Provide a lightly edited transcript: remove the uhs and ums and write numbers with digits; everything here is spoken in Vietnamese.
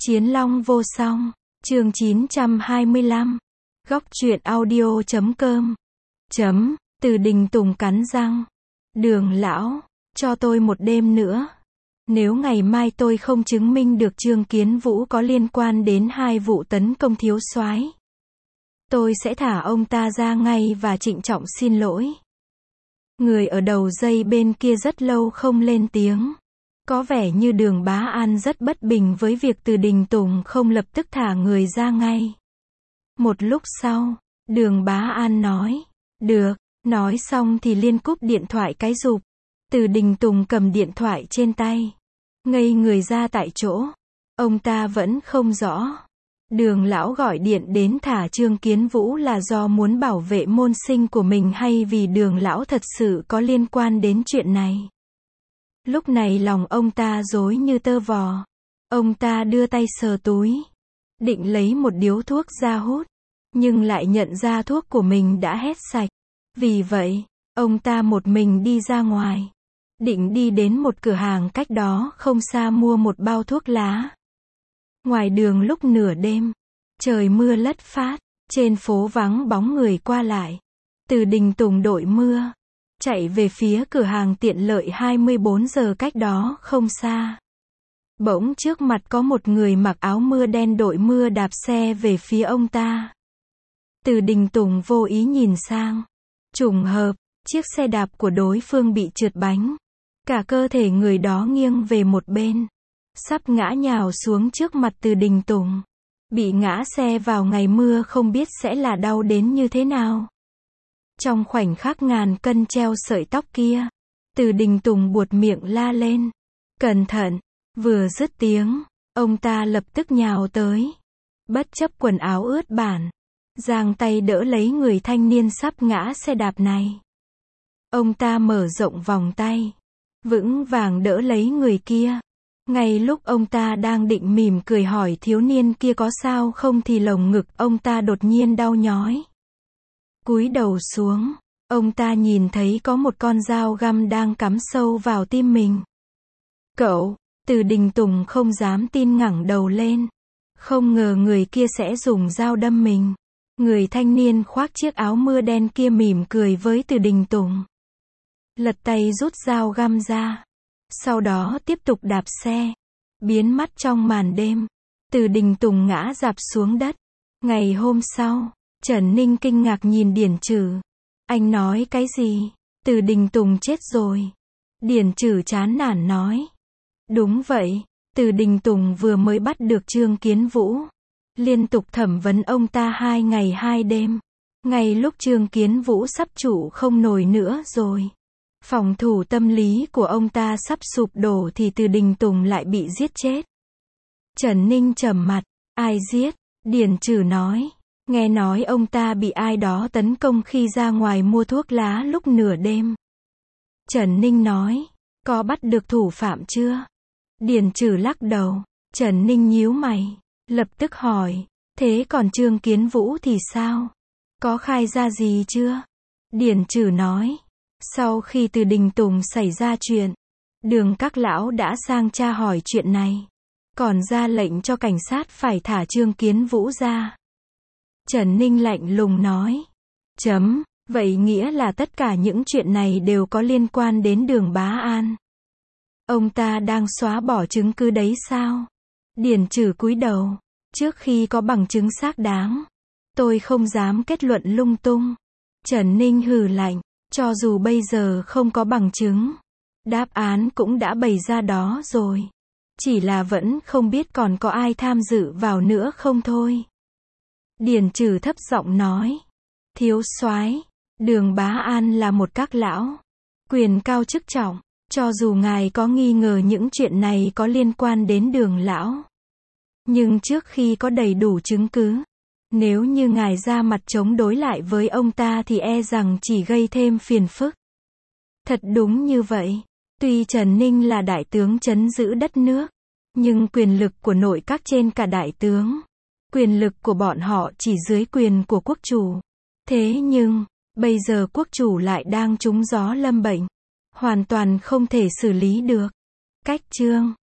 Chiến Long vô song, chương 925, góc truyện audio.com. Từ Đình Tùng cắn răng. Đường lão, cho tôi một đêm nữa. Nếu ngày mai tôi không chứng minh được Trương Kiến Vũ có liên quan đến 2 vụ tấn công thiếu soái, tôi sẽ thả ông ta ra ngay và trịnh trọng xin lỗi. Người ở đầu dây bên kia rất lâu không lên tiếng. Có vẻ như Đường Bá An rất bất bình với việc Từ Đình Tùng không lập tức thả người ra ngay. Một lúc sau, Đường Bá An nói, được, nói xong thì liên cúp điện thoại cái rụp. Từ Đình Tùng cầm điện thoại trên tay, ngây người ra tại chỗ. Ông ta vẫn không rõ. Đường lão gọi điện đến thả Trương Kiến Vũ là do muốn bảo vệ môn sinh của mình hay vì Đường lão thật sự có liên quan đến chuyện này. Lúc này lòng ông ta rối như tơ vò. Ông ta đưa tay sờ túi, định lấy một điếu thuốc ra hút, nhưng lại nhận ra thuốc của mình đã hết sạch. Vì vậy, ông ta một mình đi ra ngoài, định đi đến một cửa hàng cách đó không xa mua một bao thuốc lá. Ngoài đường lúc nửa đêm, trời mưa lất phát, trên phố vắng bóng người qua lại. Từ Đình Tùng đội mưa, chạy về phía cửa hàng tiện lợi 24 giờ cách đó không xa. Bỗng trước mặt có một người mặc áo mưa đen đội mưa đạp xe về phía ông ta. Từ Đình Tùng vô ý nhìn sang. Trùng hợp, chiếc xe đạp của đối phương bị trượt bánh. Cả cơ thể người đó nghiêng về một bên, sắp ngã nhào xuống trước mặt Từ Đình Tùng. Bị ngã xe vào ngày mưa không biết sẽ là đau đến như thế nào. Trong khoảnh khắc ngàn cân treo sợi tóc kia, Từ Đình Tùng buột miệng la lên. Cẩn thận! Vừa dứt tiếng, ông ta lập tức nhào tới. Bất chấp quần áo ướt bẩn, giang tay đỡ lấy người thanh niên sắp ngã xe đạp này. Ông ta mở rộng vòng tay, vững vàng đỡ lấy người kia. Ngay lúc ông ta đang định mỉm cười hỏi thiếu niên kia có sao không thì lồng ngực ông ta đột nhiên đau nhói. Cúi đầu xuống, ông ta nhìn thấy có một con dao găm đang cắm sâu vào tim mình. Cậu! Từ Đình Tùng không dám tin ngẩng đầu lên. Không ngờ người kia sẽ dùng dao đâm mình. Người thanh niên khoác chiếc áo mưa đen kia mỉm cười với Từ Đình Tùng. Lật tay rút dao găm ra. Sau đó tiếp tục đạp xe. Biến mất trong màn đêm. Từ Đình Tùng ngã rạp xuống đất. Ngày hôm sau, Trần Ninh kinh ngạc nhìn Điển Trừ. Anh nói cái gì? Từ Đình Tùng chết rồi. Điển Trừ chán nản nói. Đúng vậy, Từ Đình Tùng vừa mới bắt được Trương Kiến Vũ. Liên tục thẩm vấn ông ta 2 ngày 2 đêm. Ngay lúc Trương Kiến Vũ sắp trụ không nổi nữa rồi. Phòng thủ tâm lý của ông ta sắp sụp đổ thì Từ Đình Tùng lại bị giết chết. Trần Ninh trầm mặt. Ai giết? Điển Trừ nói. Nghe nói ông ta bị ai đó tấn công khi ra ngoài mua thuốc lá lúc nửa đêm. Trần Ninh nói. Có bắt được thủ phạm chưa? Điển Trừ lắc đầu. Trần Ninh nhíu mày, lập tức hỏi. Thế còn Trương Kiến Vũ thì sao? Có khai ra gì chưa? Điển Trừ nói. Sau khi Từ Đình Tùng xảy ra chuyện, Đường các lão đã sang tra hỏi chuyện này. Còn ra lệnh cho cảnh sát phải thả Trương Kiến Vũ ra. Trần Ninh lạnh lùng nói. Vậy nghĩa là tất cả những chuyện này đều có liên quan đến Đường Bá An. Ông ta đang xóa bỏ chứng cứ đấy sao? Điển Trừ cúi đầu. Trước khi có bằng chứng xác đáng, tôi không dám kết luận lung tung. Trần Ninh hừ lạnh. Cho dù bây giờ không có bằng chứng, đáp án cũng đã bày ra đó rồi. Chỉ là vẫn không biết còn có ai tham dự vào nữa không thôi. Điển Trừ thấp giọng nói. Thiếu soái, Đường Bá An là một các lão, quyền cao chức trọng. Cho dù ngài có nghi ngờ những chuyện này có liên quan đến Đường lão, nhưng trước khi có đầy đủ chứng cứ, nếu như ngài ra mặt chống đối lại với ông ta thì e rằng chỉ gây thêm phiền phức. Thật đúng như vậy. Tuy Trần Ninh là đại tướng trấn giữ đất nước, nhưng quyền lực của nội các trên cả đại tướng. Quyền lực của bọn họ chỉ dưới quyền của quốc chủ. Thế nhưng, bây giờ quốc chủ lại đang trúng gió lâm bệnh. Hoàn toàn không thể xử lý được. Cách chương